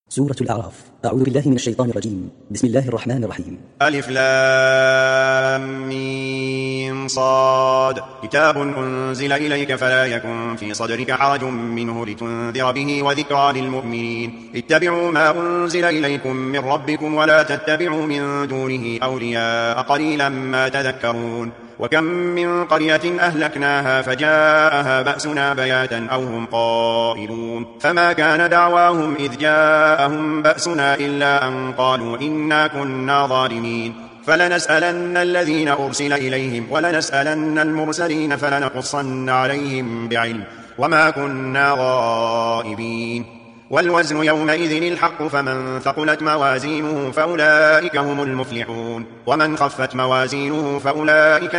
سورة الأعراف. أعوذ بالله من الشيطان الرجيم. بسم الله الرحمن الرحيم. ألف لام ميم صاد. كتاب أنزل إليك فلا يكن في صدرك حرج منه لتنذر به وذكرى للمؤمنين. اتبعوا ما أنزل إليكم من ربكم ولا تتبعوا من دونه أولياء قليلا ما تذكرون. وكم من قرية أهلكناها فجاءها بأسنا بياتا أو هم قائلون فما كان دعواهم إذ جاءهم بأسنا إلا أن قالوا إنا كنا ظالمين. فلنسألن الذين أرسل إليهم ولنسألن المرسلين فلنقصن عليهم بعلم وما كنا غائبين. والوزن يومئذ الحق فمن ثقلت موازينه فأولئك هم المفلحون ومن خفت موازينه فأولئك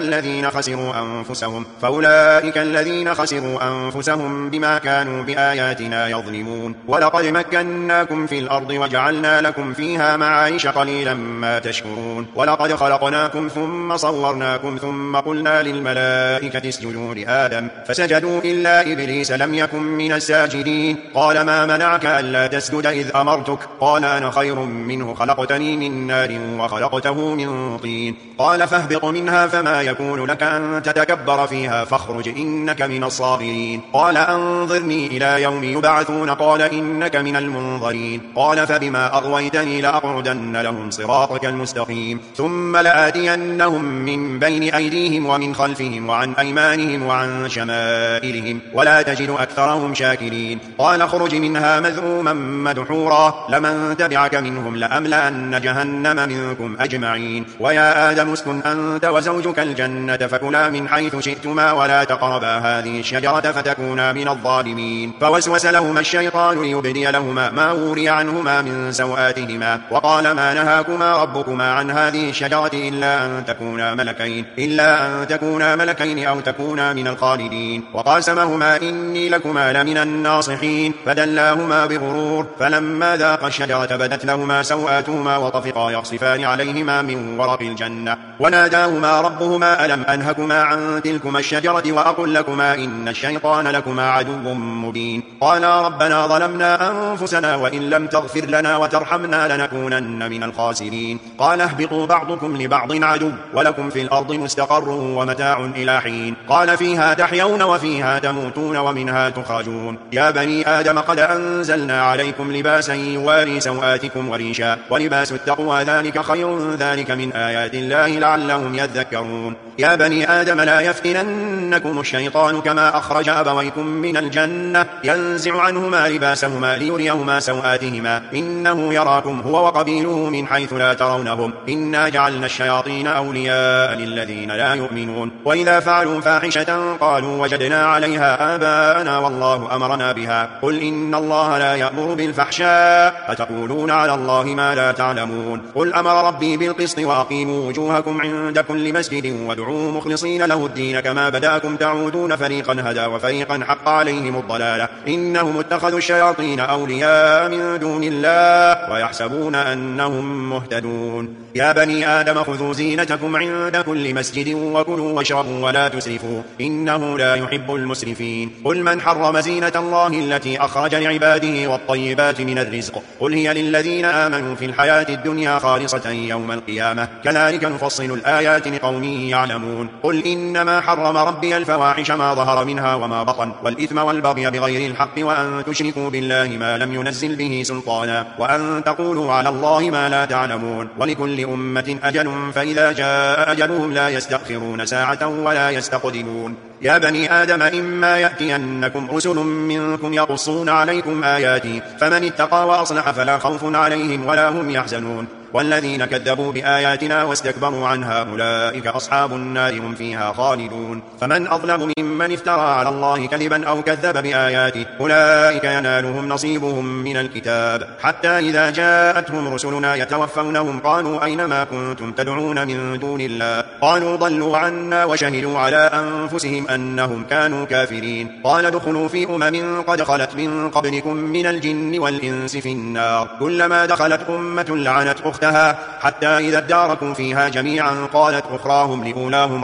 الذين خسروا أنفسهم بما كانوا بآياتنا يظلمون. ولقد مكناكم في الأرض وجعلنا لكم فيها معايش قليلا ما تشكرون. ولقد خلقناكم ثم صورناكم ثم قلنا للملائكة اسجدوا لآدم فسجدوا إلا إبليس لم يكن من الساجدين. قال ما منعك ألا تسجد إذ أمرتك؟ قال أنا خير منه خلقتني من نار وخلقته من طين. قال فاهبط منها فما يكون لك أن تتكبر فيها فاخرج إنك من الصاغرين. قال أنظرني إلى يوم يبعثون قال إنك من المنظرين. قال فبما أغويتني لأقعدن لهم صراطك المستقيم ثم لآتينهم من بين أيديهم ومن خلفهم وعن أيمانهم وعن شمائلهم ولا تجد أكثرهم شاكرين. قال اخرج منها مذءوما مدحورا لمن تبعك منهم لأملأن جهنم منكم أجمعين. ويا آدم اسكن أنت وزوجك الجنة فكلا من حيث شئتما ولا تقربا هذه الشجرة فتكونا من الظالمين. فوسوس لهما الشيطان ليبدي لهما ما وري عنهما من سوآتهما وقال ما نهاكما ربكما عن هذه الشجرة إلا أن تكونا ملكين أو تكونا من الخالدين. وقاسمهما إني لكما لمن الناصحين فدلاهما بغرور فلما ذاقا الشجرة بدت لهما سوآتهما وطفقا يخصفان عليهما من ورق الجنة وناداهما ربهما ألم أنهكما عن تلكما الشجرة وأقل لكما إن الشيطان لكما عدو مبين. قالا ربنا ظلمنا أنفسنا وإن لم تغفر لنا وترحمنا لنكونن من الخاسرين. قال اهبطوا بعضكم لبعض عدو ولكم في الأرض مستقر ومتاع إلى حين. قال فيها تحيون وفيها تموتون ومنها تخرجون. يا بني آدم قد أنزلنا عليكم لباسا يواري سوآتكم وريشا ولباس التقوى ذلك خير ذلك من آيات الله لعلهم يذكرون. يا بني آدم لا يفتننكم الشيطان كما أخرج أبويكم من الجنة ينزع عنهما لباسهما ليريهما سوآتهما إنه يراكم هو وقبيله من حيث لا ترونهم إنا جعلنا الشياطين أولياء للذين لا يؤمنون. وإذا فعلوا فاحشة قالوا وجدنا عليها آباءنا والله أمرنا بها قل إن الله لا يأمر بالفحشاء أتقولون على الله ما لا تعلمون. قل أمر ربي بالقسط وأقيموا وجوهكم عند كل مسجد وادعوه مخلصين له الدين كما بدأكم تعودون فريقا هدى وفريقا حق عليهم الضلالة إنهم اتخذوا الشياطين أولياء من دون الله ويحسبون أنهم مهتدون. يا بني آدم خذوا زينتكم عند كل مسجد وكلوا واشربوا ولا تسرفوا إنه لا يحب المسرفين. قل من حرم زينة الله التي أخرج لعباده والطيبات من الرزق قل هي للذين آمنوا في الحياة الدنيا خالصة يوم القيامة كذلك نفصل الآيات لقوم يعلمون. قل إنما حرم ربي الفواحش ما ظهر منها وما بطن والإثم والبغي بغير الحق وأن تشركوا بالله ما لم ينزل به سلطانا وأن تقولوا على الله ما لا تعلمون. ولكل أمة أجل فإذا جاء أجلهم لا يستأخرون ساعة ولا يستقدمون. يا بني آدم إما يأتينكم رسل منكم يقصون عليكم آياتي فمن اتقى وأصلح فلا خوف عليهم ولا هم يحزنون. والذين كذبوا بآياتنا واستكبروا عنها أولئك أصحاب النار هم فيها خالدون. فمن أظلم ممن افترى على الله كذبا أو كذب بآياته أولئك ينالهم نصيبهم من الكتاب حتى إذا جاءتهم رسلنا يتوفونهم قالوا أينما كنتم تدعون من دون الله قالوا ضلوا عنا وشهدوا على أنفسهم أنهم كانوا كافرين. قال ادخلوا في أمم قد خلت من قبلكم من الجن والإنس في النار كلما دخلت أمة لعنت أختها حتى إذا اداركوا فيها جميعا قالت أخراهم لأولاهم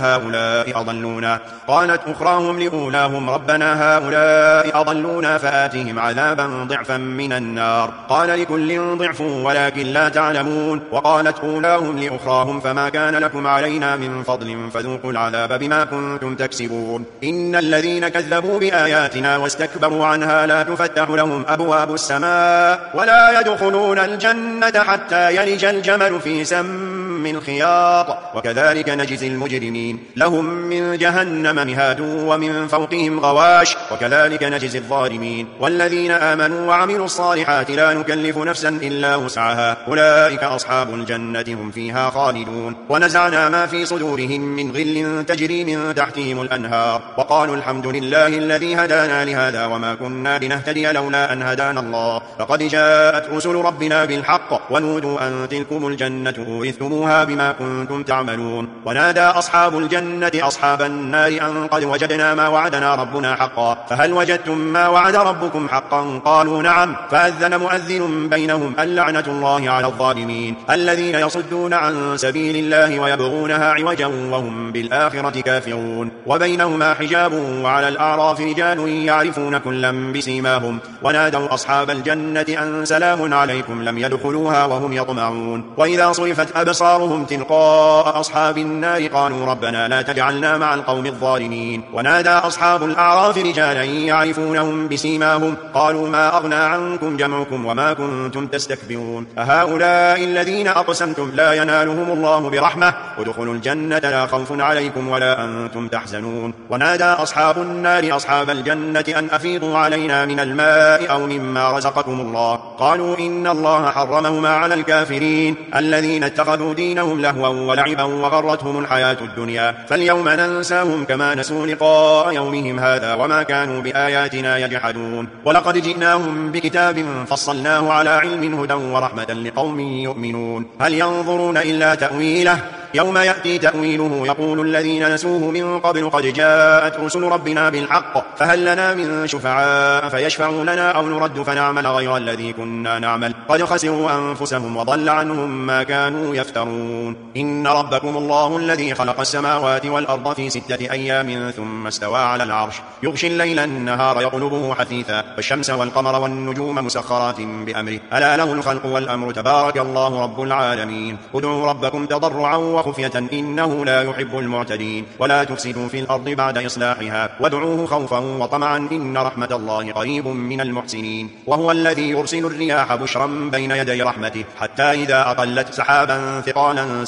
ربنا هؤلاء أضلونا فآتهم عذابا ضعفا من النار. قال لكل ضعف ولكن لا تعلمون. وقالت أولاهم لأخراهم فما كان لكم علينا من فضل فذوقوا العذاب بما كنتم تكسبون. إن الذين كذبوا بآياتنا واستكبروا عنها لا تفتح لهم أبواب السماء ولا يدخلون الجنة حتى يلج الجمل في سم الخياط وكذلك نجزي المجرمين. لهم من جهنم مهاد ومن فوقهم غواش وكذلك نجزي الظالمين. والذين آمنوا وعملوا الصالحات لا نكلف نفسا إلا وسعها أولئك أصحاب الجنة هم فيها خالدون. ونزعنا ما في صدورهم من غل تجري من تحتهم الأنهار وقالوا الحمد لله الذي هدانا لهذا وما كنا لنهتدي لولا أن هدانا الله لقد جاءت رسل ربنا بالحق ونودوا أن تلكم الجنة أورثتموها بما كنتم تعملون. ونادى أصحاب الجنة أصحاب النار أن قد وجدنا ما وعدنا ربنا حقا فهل وجدتم ما وعد ربكم حقا قالوا نعم. فأذن مؤذن بينهم اللعنة الله على الظالمين الذين يصدون عن سبيل الله ويبغونها عوجا وهم بالآخرة كافرون. وبينهما حجاب وعلى الأعراف رجال يعرفون كلا بسيماهم ونادوا أصحاب الجنة أن سلام عليكم لم يدخلوها وهم يطمعون. وإذا صرفت أبصارهم تلقاء أصحاب النار قالوا ربنا لا تجعلنا مع القوم الظالمين. ونادى أصحاب الأعراف رجالا يعرفونهم بسيماهم قالوا ما أغنى عنكم جمعكم وما كنتم تستكبرون أهؤلاء الذين أقسمتم لا ينالهم الله برحمة ادخلوا الجنة لا خوف عليكم ولا أنتم تحزنون. ونادى أصحاب النار أصحاب الجنة أن أفيضوا علينا من الماء أو مما رزقكم الله قالوا إن الله حرمهما على الكافرين الذين اتخذوا دينهم لهوا ولعبا وغرتهم الحياة الدنيا فاليوم ننساهم كما نسوا لقاء يومهم هذا وما كانوا بآياتنا يجحدون. ولقد جئناهم بكتاب فصلناه على علم هدى ورحمة لقوم يؤمنون هل ينظرون إلا تأويله يوم يأتي تأويله يقول الذين نسوه من قبل قد جاءت رسل ربنا بالحق فهل لنا من شفعاء فيشفعوا لنا أو نرد فنعمل غير الذي كنا نعمل قد خسروا أنفسهم وضل عنهم ما كانوا يفترون. إن ربكم الله الذي خلق السماوات والأرض في 6 أيام ثم استوى على العرش يغشي الليل النهار يطلبه حثيثا والشمس والقمر والنجوم مسخرات بأمره ألا له الخلق والأمر تبارك الله رب العالمين. ادعوا ربكم تضرعا وخفية إنه لا يحب المعتدين ولا تفسدوا في الأرض بعد إصلاحها وادعوه خوفا وطمعا إن رحمة الله قريب من المحسنين. وهو الذي يرسل الرياح بشرا بين يدي رحمته حتى إذا أقلت سحابا ثقالا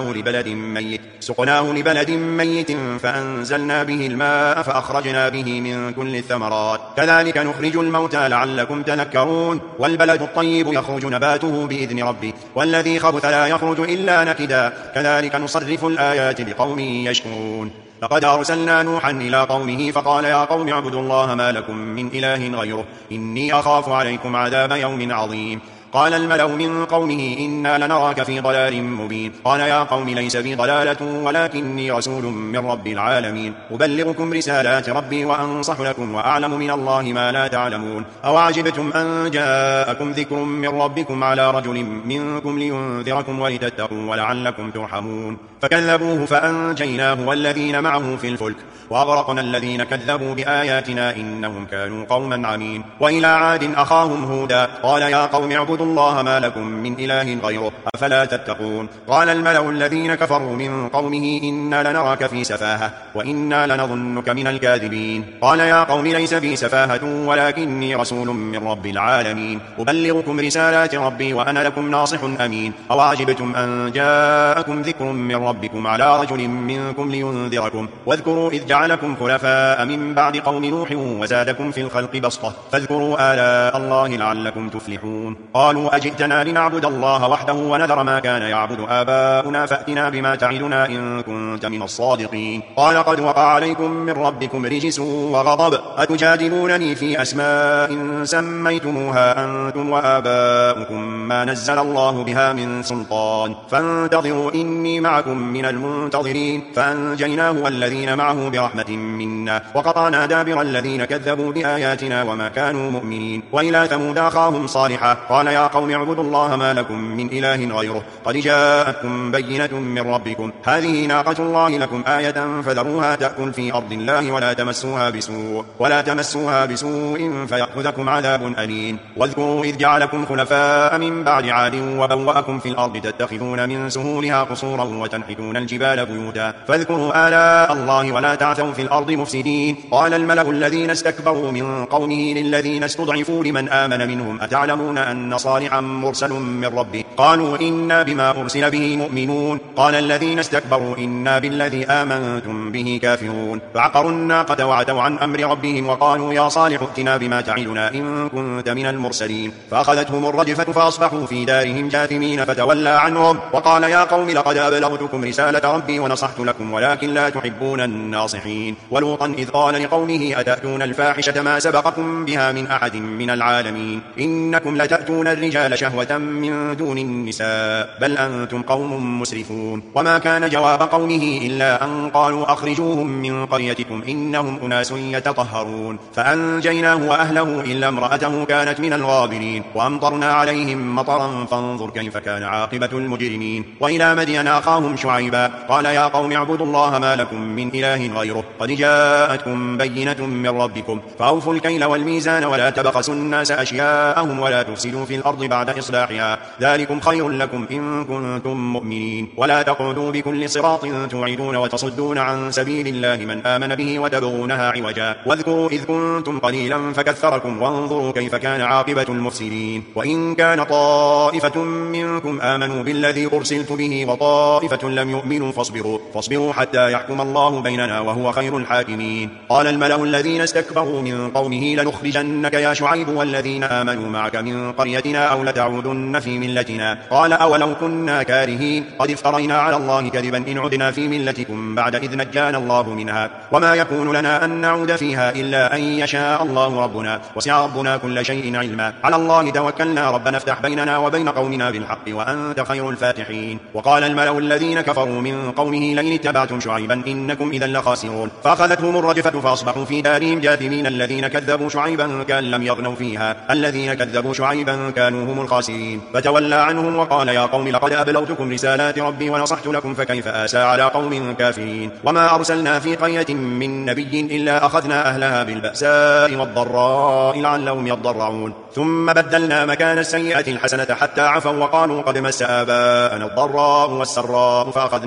سقناه لبلد ميت فأنزلنا به الماء فأخرجنا به من كل الثمرات كذلك نخرج الموتى لعلكم تذكرون. والبلد الطيب يخرج نباته بإذن ربه والذي خبث لا يخرج إلا نكدا كذلك نصرف الآيات لقوم يشكرون. لقد أرسلنا نوحا إلى قومه فقال يا قوم اعبدوا الله ما لكم من إله غيره إني أخاف عليكم عذاب يوم عظيم. قال الملأ من قومه إنا لنراك في ضلال مبين قال يا قوم ليس بي ضلالة ولكني رسول من رب العالمين أبلغكم رسالات ربي وأنصح لكم وأعلم من الله ما لا تعلمون. أوعجبتم أن جاءكم ذكر من ربكم على رجل منكم لينذركم ولتتقوا ولعلكم ترحمون فكذبوه فأنجيناه والذين معه في الفلك وأغرقنا الذين كذبوا بآياتنا إنهم كانوا قوما عمين. وإلى عاد أخاهم هودا قال يا قوم اعبدوا الله ما لكم من إله غيره أفلا تتقون. قال الملأ الذين كفروا من قومه إنا لنراك في سفاهة وإنا لنظنك من الكاذبين. قال يا قوم ليس بي سفاهة ولكني رسول من رب العالمين أبلغكم رسالات ربي وأنا لكم ناصح أمين. أوعجبتم أن جاءكم ذكر من ربكم على رجل منكم لينذركم واذكروا إذ جعلكم خلفاء من بعد قوم نوح وزادكم في الخلق بسطة فاذكروا آلاء الله لعلكم تفلحون. قالوا أجئتنا لنعبد الله وحده ونذر ما كان يعبد آباؤنا فأتنا بما تعدنا إن كنت من الصادقين. قال قد وقع عليكم من ربكم رجس وغضب أتجادلونني في أسماء سميتموها أنتم وآباؤكم ما نزل الله بها من سلطان فانتظروا إني معكم من المنتظرين. فأنجيناه والذين معه برحمة منا وقطعنا دابر الذين كذبوا بآياتنا وما كانوا مؤمنين. وإلى ثمود أخاهم صالحا قال يا يا قوم اعبدوا الله ما لكم من إله غيره قد جاءتكم بينة من ربكم هذه ناقة الله لكم آية فذروها تأكل في أرض الله ولا تمسوها بسوء فيأخذكم عذاب أليم واذكروا إذ جعلكم خلفاء من بعد عاد وبوأكم في الأرض تتخذون من سهولها قصورا وتنحتون الجبال بيوتا فاذكروا آلاء الله ولا تعثوا في الأرض مفسدين قال الملأ الذين استكبروا من قومه للذين استضعفوا لمن آمن منهم أتعلمون أن صالحا مرسل من ربه قالوا إنا بما أرسل به مؤمنون قال الذين استكبروا إنا بالذي آمنتم به كافرون فعقروا الناقة وعتوا عن أمر ربهم وقالوا يا صالح ائتنا بما تعدنا إن كنت من المرسلين فأخذتهم الرجفة فأصبحوا في دارهم جاثمين فتولى عنهم وقال يا قوم لقد أبلغتكم رسالة ربي ونصحت لكم ولكن لا تحبون الناصحين ولوطا إذ قال لقومه أتأتون الفاحشة ما سبقكم بها من أحد من العالمين إنكم لتأتون الرجال شهوة من دون النساء بل أنتم قوم مسرفون وما كان جواب قومه إلا أن قالوا أخرجوهم من قريتكم إنهم أناس يتطهرون فأنجيناه وأهله إلا امرأته كانت من الغابرين وأمطرنا عليهم مطرا فانظر كيف كان عاقبة المجرمين وإلى مدين أخاهم شعيبا قال يا قوم اعبدوا الله ما لكم من إله غيره قد جاءتكم بينة من ربكم فأوفوا الكيل والميزان ولا تبخسوا الناس أشياءهم ولا تفسدوا في الأرض بعد إصلاحها ذلكم خير لكم إن كنتم مؤمنين ولا تقعدوا بكل صراط توعدون وتصدون عن سبيل الله من آمن به وتبغونها عوجا واذكروا إذ كنتم قليلا فكثركم وانظروا كيف كان عاقبة المفسدين وإن كان طائفة منكم آمنوا بالذي أرسلت به وطائفة لم يؤمنوا فاصبروا حتى يحكم الله بيننا وهو خير الحاكمين قال الملأ الذين استكبروا من قومه لنخرجنك يا شعيب والذين آمنوا معك من قريتنا أو لتعودن في ملتنا قال أولو كنا كارهين قد افترينا على الله كذبا إن عدنا في ملتكم بعد إذ نجانا الله منها وما يكون لنا أن نعود فيها إلا أن يشاء الله ربنا وسع ربنا كل شيء علما على الله توكلنا ربنا افتح بيننا وبين قومنا بالحق وأنت خير الفاتحين وقال الملأ الذين كفروا من قومه لئن اتبعتم شعيبا إنكم إذا لخاسرون فأخذتهم الرجفة فأصبحوا في دارهم جاثمين الذين كذبوا شعيبا كأن لم يغنوا فيها الذين كذبوا شعيبا كانوا هم الخاسرين فتولى عنهم وقال يا قوم لقد أبلغتكم رسالات ربي ونصحت لكم فكيف آسى على قوم كافرين وما أرسلنا في قرية من نبي إلا أخذنا أهلها بالبأساء والضراء لعلهم يضرعون ثم بدلنا مكان السيئة الحسنة حتى عفوا وقالوا قد مس آباءنا الضراء والسراء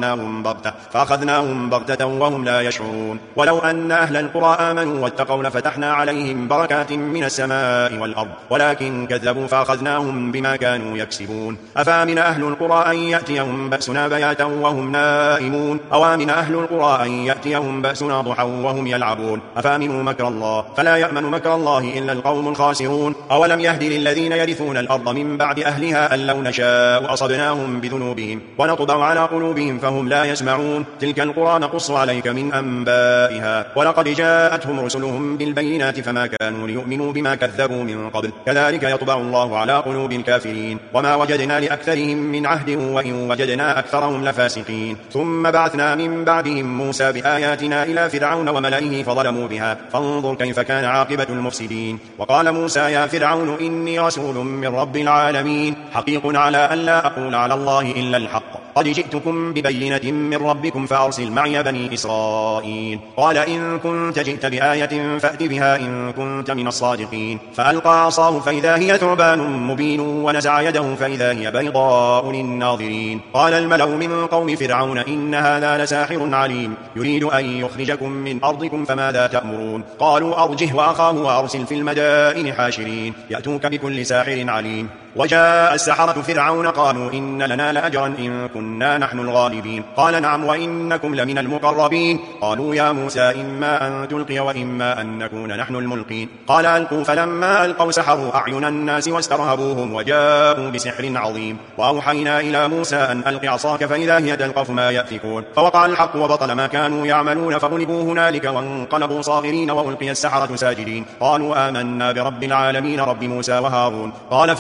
فأخذناهم بغتة وهم لا يشعرون ولو أن أهل القرى آمنوا واتقوا لفتحنا عليهم بركات من السماء والأرض ولكن كذبوا فأخذناهم بما كانوا يكسبون أفامن أهل القرى أن يأتيهم بأسنا بياتا وهم نائمون أوامن أهل القرى أن يأتيهم بأسنا ضحى وهم يلعبون أفامنوا مكر الله فلا يأمن مكر الله إلا القوم الخاسرون أولم يهد للذين يرثون الأرض من بعد أهلها أن لو نشاء أصبناهم بذنوبهم ونطبع على قلوبهم فهم لا يسمعون تلك القرى نقص عليك من أنبائها ولقد جاءتهم رسلهم بالبينات فما كانوا ليؤمنوا بما كذبوا من قبل كذلك يطبع الله على قلوب الكافرين وما وجدنا لأكثرهم من عهد وإن وجدنا أكثرهم لفاسقين ثم بعثنا من بعدهم موسى بآياتنا إلى فرعون وملئه فظلموا بها فانظر كيف كان عاقبة المفسدين وقال موسى يا فرعون إني رسول من رب العالمين حقيق على أن لا أقول على الله إلا الحق قد جئتكم ببينة من ربكم فأرسل معي بني إسرائيل قال إن كنت جئت بآية فأت بها إن كنت من الصادقين فألقى عصاه فإذا هي ثعبان مبين ونزع يده فإذا هي بيضاء للناظرين قال الملأ من قوم فرعون إن هذا لساحر عليم يريد أن يخرجكم من أرضكم فماذا تأمرون قالوا أرجه وأخاه وأرسل في المدائن حاشرين يأتوك بكل ساحر عليم وجاء السحرة فرعون قالوا إن لنا لأجرا إن كنا نحن الغالبين قال نعم وإنكم لمن المقربين قالوا يا موسى إما أن تلقي وإما أن نكون نحن الملقين قال ألقوا فلما ألقوا سحروا أعين الناس واسترهبوهم وجاءوا بسحر عظيم وأوحينا إلى موسى أن ألق عصاك فإذا هي تلقف ما يأفكون فوقع الحق وبطل ما كانوا يعملون فغلبوا هنالك وانقلبوا صاغرين وألقي السحرة ساجدين قالوا آمنا برب العالمين رب موسى وهارون قال فرعون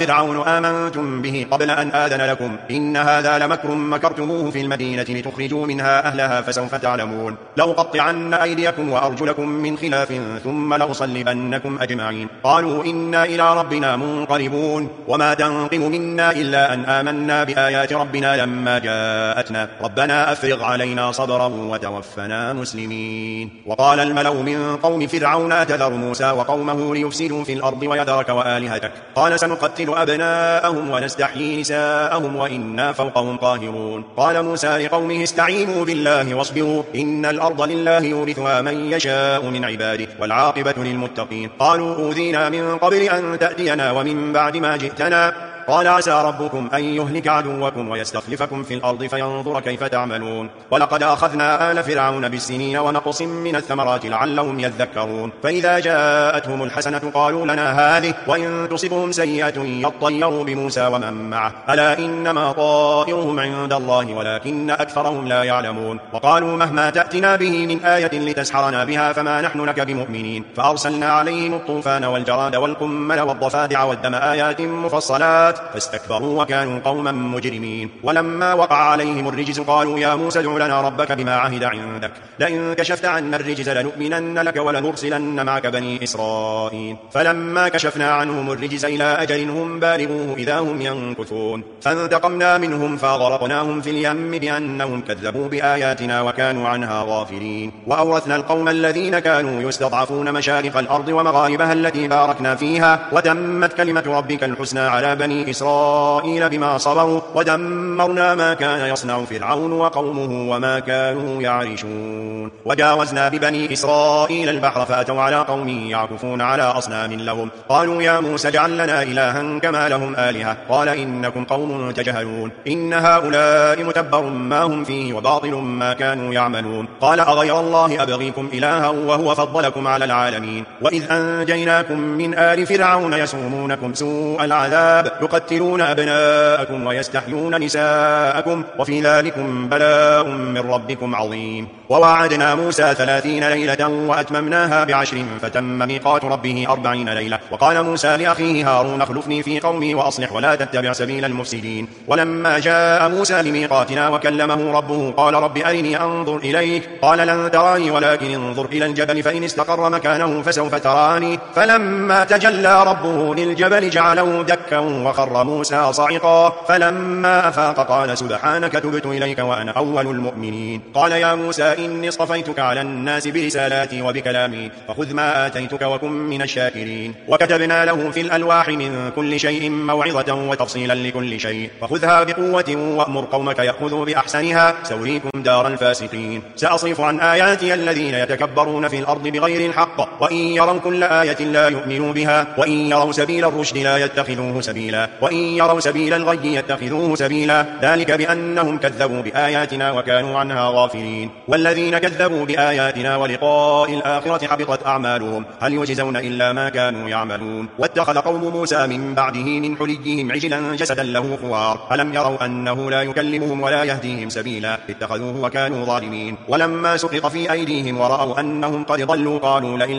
قالوا آمنتم به قبل أن آذن لكم إن هذا لمكر مكرتموه في المدينة لتخرجوا منها أهلها فسوف تعلمون لأقطعن أيديكم وأرجلكم من خلاف ثم لأصلبنكم أجمعين قالوا إنا إلى ربنا منقلبون وما تنقم منا إلا أن آمنا بآيات ربنا لما جاءتنا ربنا أفرغ علينا صبرا وتوفنا مسلمين. وقال الملأ من قوم فرعون أتذر موسى وقومه ليفسدوا في الأرض ويذرك وآلهتك قال سنقتل أبناءهم ونستحيي نساءهم وإنا فوقهم قاهرون. قال موسى لقومه استعينوا بالله واصبروا إن الأرض لله يورثها من يشاء من عباده والعاقبة للمتقين. قالوا أوذينا من قبل أن تأتينا ومن بعد ما جئتنا قال عسى ربكم أن يهلك عدوكم ويستخلفكم في الأرض فينظر كيف تعملون. ولقد أخذنا آل فرعون بالسنين ونقص من الثمرات لعلهم يذكرون. فإذا جاءتهم الحسنة قالوا لنا هذه وإن تصبهم سيئة يطيروا بموسى ومن معه ألا إنما طائرهم عند الله ولكن أكثرهم لا يعلمون. وقالوا مهما تأتنا به من آية لتسحرنا بها فما نحن لك بمؤمنين. فأرسلنا عليهم الطوفان والجراد والقمل والضفادع والدم آيات مفصلات فاستكبروا وكانوا قوما مجرمين. ولما وقع عليهم الرجز قالوا يا موسى ادع لنا ربك بما عهد عندك لئن كشفت عنا الرجز لنؤمنن لك ولنرسلن معك بني إسرائيل. فلما كشفنا عنهم الرجز إلى أجل هم بالغوه إذا هم ينكثون فانتقمنا منهم فأغرقناهم في اليم بأنهم كذبوا بآياتنا وكانوا عنها غافلين. وأورثنا القوم الذين كانوا يستضعفون مشارق الأرض ومغاربها التي باركنا فيها وتمت كلمة ربك الحسنى على بني إسرائيل بما صبروا ودمرنا ما كان يصنع فرعون وقومه وما كانوا يعرشون. وجاوزنا ببني إسرائيل البحر فأتوا على قوم يعكفون على أصنام لهم قالوا يا موسى اجعل لنا إلها كما لهم آلهة قال إنكم قوم تجهلون إن هؤلاء متبر ما هم فيه وباطل ما كانوا يعملون. قال أغير الله أبغيكم إلها وهو فضلكم على العالمين وإذ أنجيناكم من آل فرعون يسومونكم سوء العذاب يقتلون أبناءكم ويستحيون نساءكم وفي ذلكم بلاء من ربكم عظيم. ووعدنا موسى 30 ليلة وأتممناها ب10 فتم ميقات ربه 40 ليلة. وقال موسى لأخيه هارون اخلفني في قومي وأصلح ولا تتبع سبيل المفسدين. ولما جاء موسى لميقاتنا وكلمه ربه قال رب أرني أنظر إليك قال لن تراني ولكن انظر إلى الجبل فإن استقر مكانه فسوف تراني. فلما تجلى ربه للجبل جعله دكا وخر موسى صعقا فلما أفاق قال سبحانك تبت إليك وأنا أول المؤمنين. قال يا موسى إني اصطفيتك على الناس برسالاتي وبكلامي فخذ ما آتيتك وكن من الشاكرين. وكتبنا له في الألواح من كل شيء موعظة وتفصيلا لكل شيء فخذها بقوة وأمر قومك يأخذوا بأحسنها سأريكم دار الفاسقين. سأصرف عن آياتي الذين يتكبرون في الأرض بغير الحق وإن يروا كل آية لا يؤمنوا بها وإن يروا سبيل الرشد لا يتخذوه سبيلا وإن يروا سبيل الغي يتخذوه سبيلا ذلك بأنهم كذبوا بآياتنا وكانوا عنها غافلين. والذين كذبوا بآياتنا ولقاء الآخرة حبطت أعمالهم هل يجزون إلا ما كانوا يعملون. واتخذ قوم موسى من بعده من حليهم عجلا جسدا له خوار ألم يروا أنه لا يكلمهم ولا يهديهم سبيلا اتخذوه وكانوا ظالمين. ولما سقط في أيديهم ورأوا أنهم قد ضلوا قالوا لئن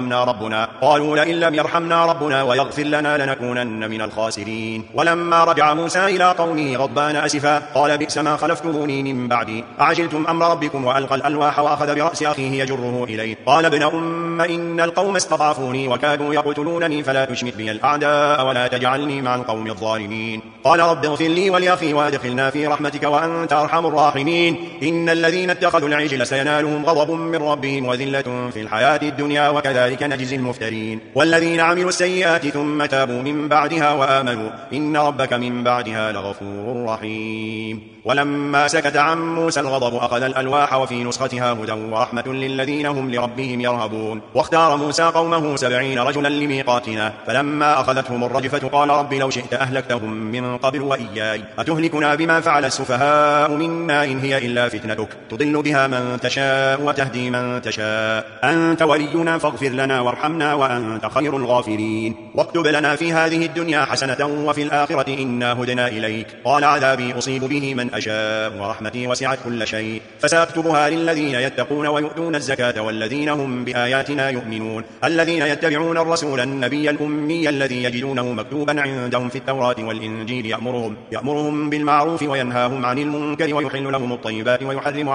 لم يرحمنا ربنا ويغفر لنا لنكونن من الخاسرين. ولما رجع موسى إلى قومه غضبان أسفا قال بئس ما خلفتموني من بعدي أعجلتم أمر ربكم وألقى الألواح وأخذ برأس أخيه يجره إليه قال ابن أم إن القوم استضعفوني وكادوا يقتلونني فلا تشمت بي الأعداء ولا تجعلني مع القوم الظالمين. قال رب اغفر لي ولأخي وادخلنا في رحمتك وأنت أرحم الراحمين. إن الذين اتخذوا العجل سينالهم غضب من ربهم وذلة في الحياة الدنيا وكذلك نجزي المفترين. والذين عملوا السيئات ثم تابوا من بعدها وآمنوا إن ربك من بعدها لغفور رحيم. ولما سكت عن موسى الغضب أخذ الألواح وفي نسختها هدى ورحمة للذين هم لربهم يرهبون. واختار موسى قومه 70 رجلا لميقاتنا فلما أخذتهم الرجفة قال رب لو شئت أهلكتهم من قبل وإياي أتهلكنا بما فعل السفهاء منا إن هي إلا فتنتك تضل بها من تشاء وتهدي من تشاء أنت ولينا فاغفر لنا وارحمنا وأنت خير الغافرين. واكتب لنا في هذه الدنيا حسنة وفي الآخرة إنا هدنا إليك. قال عذابي أصيب به من أشاء ورحمتي وسعت كل شيء فسأكتبها للذين يتقون ويؤتون الزكاة والذين هم بآياتنا يؤمنون الذين يتبعون الرسول النبي الأمي الذي يجدونه مكتوبا عندهم في التوراة والإنجيل يأمرهم بالمعروف وينهاهم عن المنكر ويحل لهم الطيبات ويحرم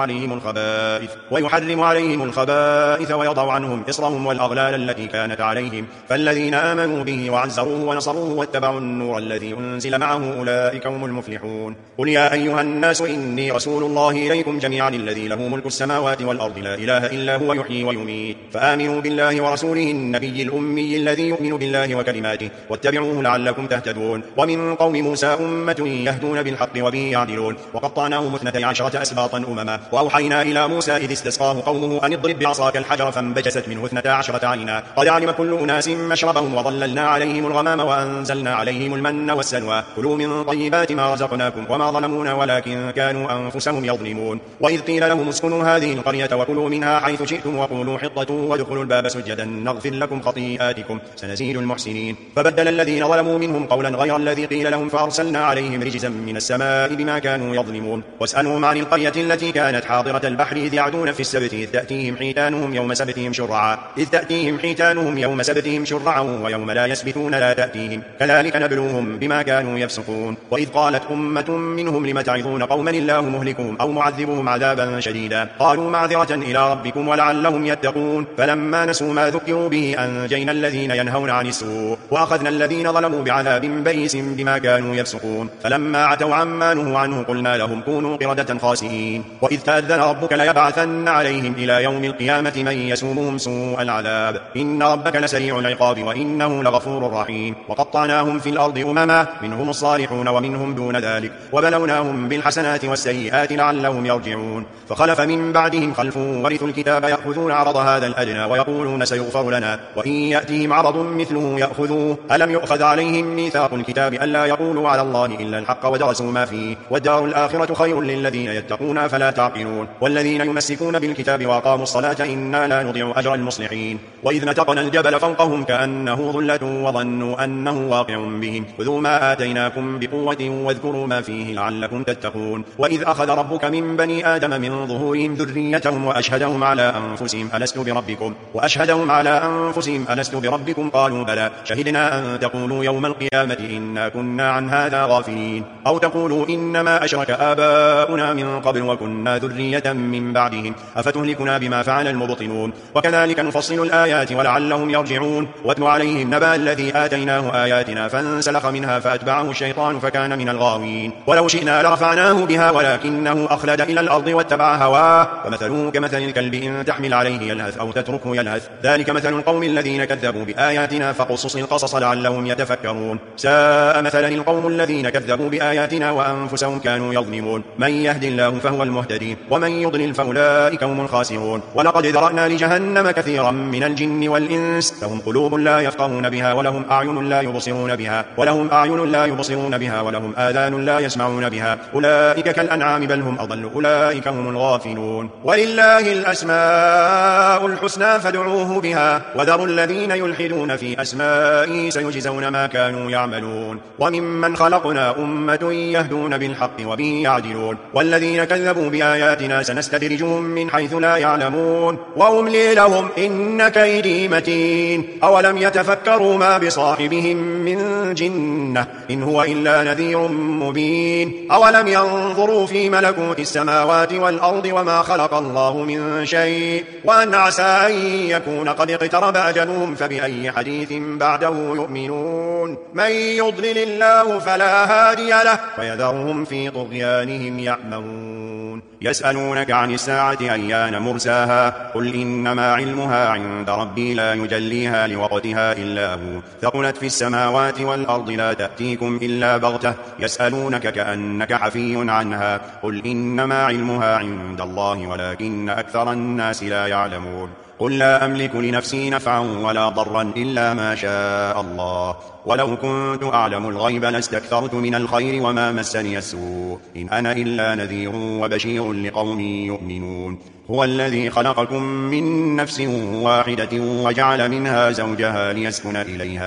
عليهم الخبائث ويضع عنهم إصرهم والأغلال التي كانت عليهم فالذين آمنوا به وعزروه ونصروه واتبعوا النور الذي أنزل معه أولئك هم المفلحون. قل يا أيها الناس إني رسول الله إليكم جميعا الذي له ملك السماوات والأرض لا إله إلا هو يحيي ويميت فآمنوا بالله ورسوله النبي الأمي الذي يؤمن بالله وكلماته واتبعوه لعلكم تهتدون. ومن قوم موسى أمة يهدون بالحق وبه يعدلون وقطعناهم 12 أسباطا أمما وأوحينا إلى موسى إذ استسقاه قومه أن اضرب بعصاك الحجر فانبجست منه 12 عينا قد علم كل أناس مشربهم وظللنا عليهم الغمام وأنزلنا عليهم المن والسلوى كلوا من طيبات ما رزقناكم وما ظلمونا ولكن كانوا أنفسهم يظلمون. وإذ قيل لهم اسكنوا هذه القرية وكلوا منها حيث شئتم وقولوا حطة وادخلوا الباب سجدا نغفر لكم خطيئاتكم سنزيد المحسنين فبدل الذين ظلموا منهم قولا غير الذي قيل لهم فأرسلنا عليهم رجزا من السماء بما كانوا يظلمون. واسألهم عن القرية التي كانت حاضرة البحر إذ يعدون في السبت إذ تأتيهم حيتانهم يوم سبتهم شرعا ويوم لا يسبتون لا تأتيهم كذلك نبلوهم بما كانوا يفسقون. وإذ قالت أمة منهم لم تعظون قوما الله مهلكهم أو معذبهم عذابا شديدا قالوا معذرة إلى ربكم ولعلهم يتقون فلما نسوا ما ذكروا به أنجينا الذين ينهون عن السوء وأخذنا الذين ظلموا بعذاب بئيس بما كانوا يفسقون فلما عتوا عما نهوا عنه قلنا لهم كونوا قردة خاسئين. وإذ تأذن ربك ليبعثن عليهم إلى يوم القيامة من يسومهم سوء العذاب إن ربك لسريع العقاب وإنه لغفور رحيم. وقطعناهم في الأرض أمما منهم الصالحون ومنهم دون ذلك وبلوناهم بالحسنات والسيئات لعلهم يرجعون. فخلف من بعدهم خلف ورثوا الكتاب يأخذون عرض هذا الأدنى ويقولون سيغفر لنا وإن يأتيهم عرض مثله يأخذوه ألم يؤخذ عليهم ميثاق الكتاب ألا يقولوا على الله إلا الحق ودرسوا ما فيه والدار الآخرة خير للذين يتقون فلا تعقلون. والذين يمسكون بالكتاب وأقاموا الصلاة إنا لا نضيع أجر المصلحين. وإذ نتقنا الجبل فوقهم كأنه ظلة وظنوا أنه واقع بهم خذوا ما آتيناكم بقوة واذكروا ما فيه لعلكم تتقون. وإذ أخذ ربك من بني آدم من ظهورهم ذريتهم وأشهدهم على أنفسهم ألست بربكم قالوا بلى شهدنا أن تقولوا يوم القيامة إنا كنا عن هذا غافلين أو تقولوا إنما أشرك آباؤنا من قبل وكنا ذرية من بعدهم أفتهلكنا بما فعل المبطلون. وكذلك نفصل الآيات ولعلهم يرجعون. واتل عليهم نبأ الذي آتيناه آياتنا فانسلخ منها فأتبعه الشيطان فكان من الغاوين ولو شئنا لرفعناه بها ولكنه أخلد إلى الأرض واتبع هواه فمثله كمثل الكلب إن تحمل عليه يلهث أو تتركه يلهث ذلك مثل القوم الذين كذبوا بآياتنا فقصص القصص لعلهم يتفكرون. ساء مثلا القوم الذين كذبوا بآياتنا وأنفسهم كانوا يظلمون. من يهد الله فهو المهتدي ومن يضلل فأولئك هم الخاسرون. ولقد ذرأنا لجهنم كثيرا من الجن والإنس لهم قلوب لا يفقهون بها ولهم أعين لا يبصرون بها ولهم آذان لا يسمعون بها أولئك كالأنعام بل هم أضل أولئك هم الغافلون. ولله الأسماء الحسنى فادعوه بها وذروا الذين يلحدون في أسمائه سيجزون ما كانوا يعملون. وممن خلقنا أمة يهدون بالحق وبه يعدلون والذين كذبوا بآياتنا سنستدرجهم من حيث لا يعلمون وأملي لهم إن كيدي متين. أولم يتفكروا ما بصاحبهم من جنة إن هو إلا نذير مبين. أولم ينظروا في ملكوت السماوات والأرض وما خلق الله من شيء وأن عسى أن يكون قد اقترب أجلهم فبأي حديث بعده يؤمنون. من يضلل الله فلا هادي له ويذرهم في طغيانهم يعمهون. يسألونك عن الساعة أيان مرساها قل إنما علمها عند ربي لا يجليها لوقتها إلا هو ثقلت في السماوات والأرض لا تأتيكم إلا بغتة يسألونك كأنك حفي عنها قل إنما علمها عند الله ولكن أكثر الناس لا يعلمون. قل لا أملك لنفسي نفعا ولا ضرا إلا ما شاء الله ولو كنت أعلم الغيب لاستكثرت من الخير وما مسني السوء إن أنا إلا نذير وبشير لقوم يؤمنون. هو الذي خلقكم من نفس واحدة وجعل منها زوجها ليسكن إليها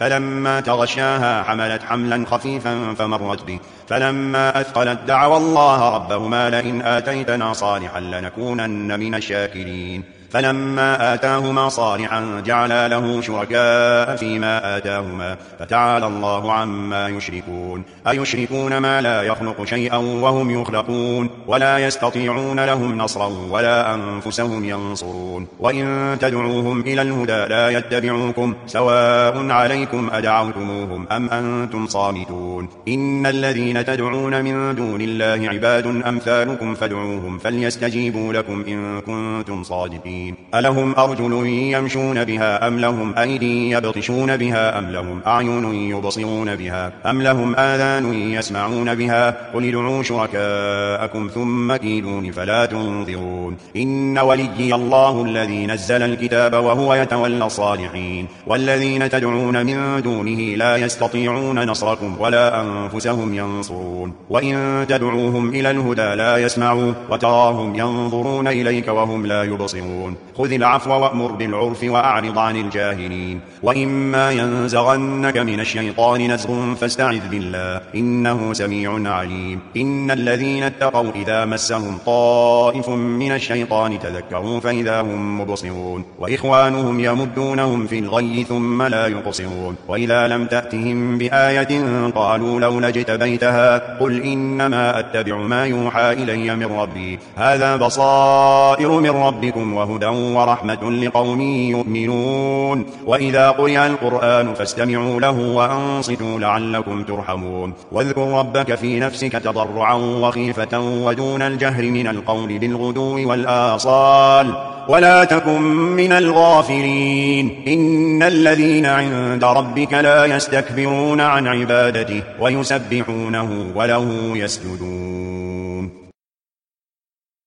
فلما تغشاها حملت حملا خفيفا فمرت به، فلما أثقلت دعوا الله ربهما لئن آتيتنا صالحا لنكونن من الشاكرين. فلما آتاهما صالحا جعلا له شركاء فيما آتاهما فتعالى الله عما يشركون. أيشركون ما لا يخلق شيئا وهم يخلقون ولا يستطيعون لهم نصرا ولا أنفسهم ينصرون. وإن تدعوهم إلى الهدى لا يتبعوكم سواء عليكم أدعوتموهم أم أنتم صامتون. إن الذين تدعون من دون الله عباد أمثالكم فادعوهم فليستجيبوا لكم إن كنتم صادقين. ألهم أرجل يمشون بها أم لهم أيدي يبطشون بها أم لهم أعين يبصرون بها أم لهم آذان يسمعون بها قل ادعوا شركاءكم ثم كيدون فلا تنظرون. إن وليي الله الذي نزل الكتاب وهو يتولى الصالحين. والذين تدعون من دونه لا يستطيعون نصركم ولا أنفسهم ينصرون. وإن تدعوهم إلى الهدى لا يسمعوا وتراهم ينظرون إليك وهم لا يبصرون. خذ العفو وأمر بالعرف وأعرض عن الجاهلين. وإما ينزغنك من الشيطان نزغ فاستعذ بالله إنه سميع عليم. إن الذين اتقوا إذا مسهم طائف من الشيطان تذكروا فإذا هم مبصرون. وإخوانهم يمدونهم في الغي ثم لا يقصرون. وإذا لم تأتهم بآية قالوا لولا اجتبيتها قل إنما أتبع ما يوحى إلي من ربي هذا بصائر من ربكم وهدى ورحمة لقوم يؤمنون. وإذا قرئ القرآن فاستمعوا له وأنصتوا لعلكم ترحمون. واذكر ربك في نفسك تضرعا وخيفة ودون الجهر من القول بالغدو والآصال ولا تكن من الغافلين. إن الذين عند ربك لا يستكبرون عن عبادته ويسبحونه وله يسجدون.